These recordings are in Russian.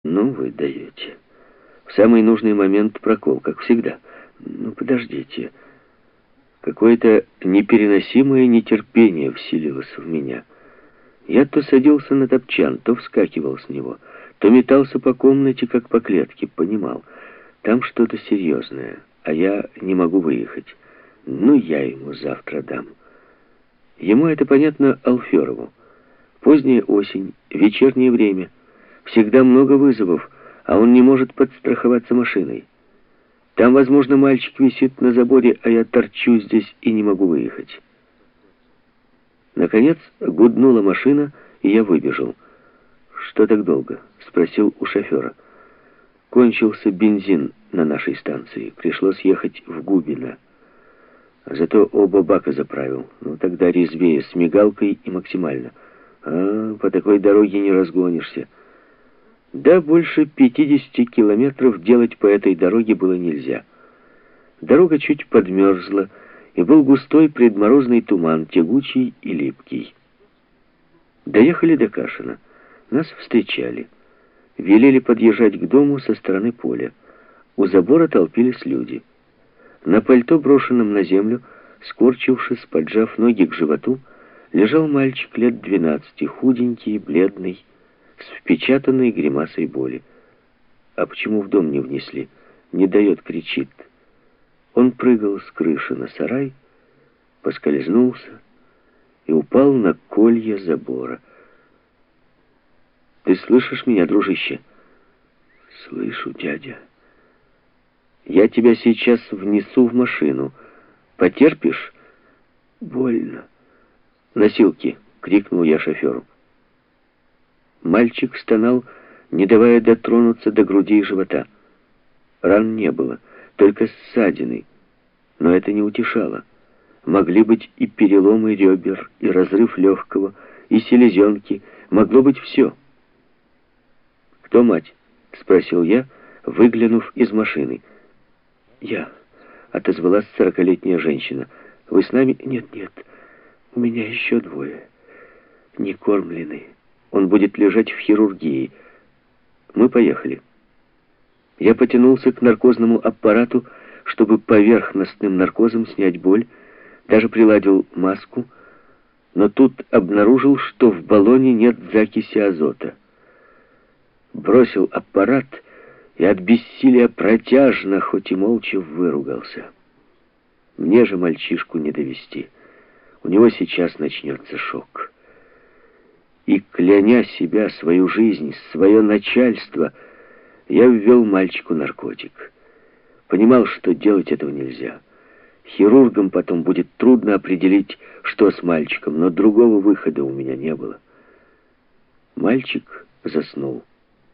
Ну, вы даете. В самый нужный момент прокол, как всегда. Ну, подождите. Какое-то непереносимое нетерпение вселилось в меня. Я то садился на топчан, то вскакивал с него, то метался по комнате, как по клетке, понимал. Там что-то серьезное, а я не могу выехать. Ну, я ему завтра дам. Ему это понятно, Алферову. Поздняя осень, вечернее время. Всегда много вызовов, а он не может подстраховаться машиной. Там, возможно, мальчик висит на заборе, а я торчу здесь и не могу выехать. Наконец гуднула машина, и я выбежал. «Что так долго?» — спросил у шофера. «Кончился бензин на нашей станции. Пришлось ехать в Губино. Зато оба бака заправил. Ну, тогда резвее, с мигалкой и максимально. А по такой дороге не разгонишься». Да, больше 50 километров делать по этой дороге было нельзя. Дорога чуть подмерзла, и был густой предморозный туман, тягучий и липкий. Доехали до Кашина. Нас встречали. Велели подъезжать к дому со стороны поля. У забора толпились люди. На пальто, брошенном на землю, скорчившись, поджав ноги к животу, лежал мальчик лет 12, худенький, бледный, с впечатанной гримасой боли. А почему в дом не внесли? Не дает, кричит. Он прыгал с крыши на сарай, поскользнулся и упал на колья забора. «Ты слышишь меня, дружище?» «Слышу, дядя». «Я тебя сейчас внесу в машину. Потерпишь?» «Больно». «Носилки!» — крикнул я шоферу. Мальчик стонал, не давая дотронуться до груди и живота. Ран не было, только ссадины. Но это не утешало. Могли быть и переломы ребер, и разрыв легкого, и селезенки. Могло быть все. «Кто мать?» — спросил я, выглянув из машины. «Я», — отозвалась 40-летняя женщина. «Вы с нами?» «Нет, у меня еще двое. Не кормлены. Он будет лежать в хирургии. Мы поехали». Я потянулся к наркозному аппарату, чтобы поверхностным наркозом снять боль, даже приладил маску, но тут обнаружил, что в баллоне нет закиси азота. Бросил аппарат и от бессилия протяжно, хоть и молча, выругался. Мне же мальчишку не довести. У него сейчас начнется шок. И, кляня себя, свою жизнь, свое начальство, я ввел мальчику наркотик. Понимал, что делать этого нельзя. Хирургам потом будет трудно определить, что с мальчиком, но другого выхода у меня не было. Мальчик заснул.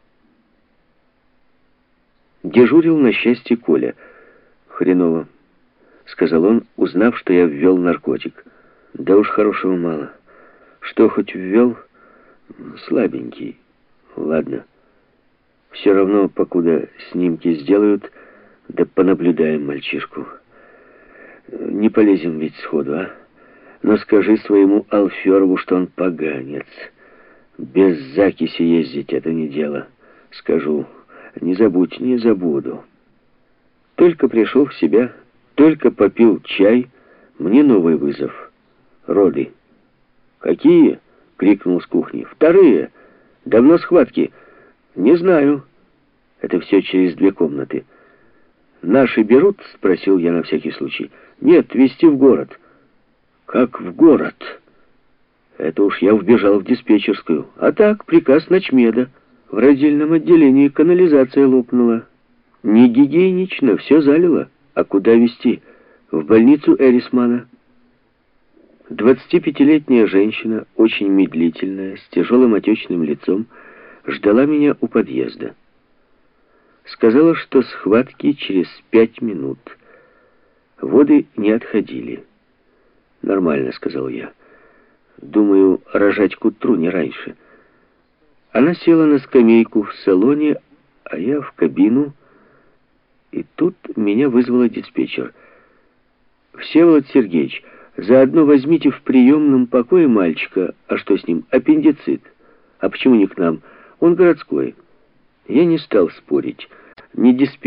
Дежурил, на счастье, Коля. «Хреново», — сказал он, узнав, что я ввел наркотик. «Да уж хорошего мало. Что хоть ввел? Слабенький. Ладно. Все равно, покуда снимки сделают, да понаблюдаем мальчишку. Не полезем ведь сходу, а? Но скажи своему Алферову, что он поганец. Без закиси ездить — это не дело. Скажу. Не забудь, не забуду». Только пришел в себя, только попил чай, мне новый вызов. Роды. «Какие?» — крикнул с кухни. «Вторые. Давно схватки?» «Не знаю». Это все через 2 комнаты. «Наши берут?» — спросил я на всякий случай. «Нет, везти в город». «Как в город?» Это уж я вбежал в диспетчерскую. А так, приказ начмеда. В родильном отделении канализация лопнула. Не гигиенично, все залило. А куда везти? В больницу Эрисмана. 25-летняя женщина, очень медлительная, с тяжелым отечным лицом, ждала меня у подъезда. Сказала, что схватки через 5 минут. Воды не отходили. «Нормально», — сказал я. «Думаю, рожать к утру, не раньше». Она села на скамейку в салоне, а я в кабину, и тут меня вызвала диспетчер. «Всеволод Сергеевич, заодно возьмите в приемном покое мальчика. А что с ним? Аппендицит. А почему не к нам? Он городской». Я не стал спорить, не диспетчер.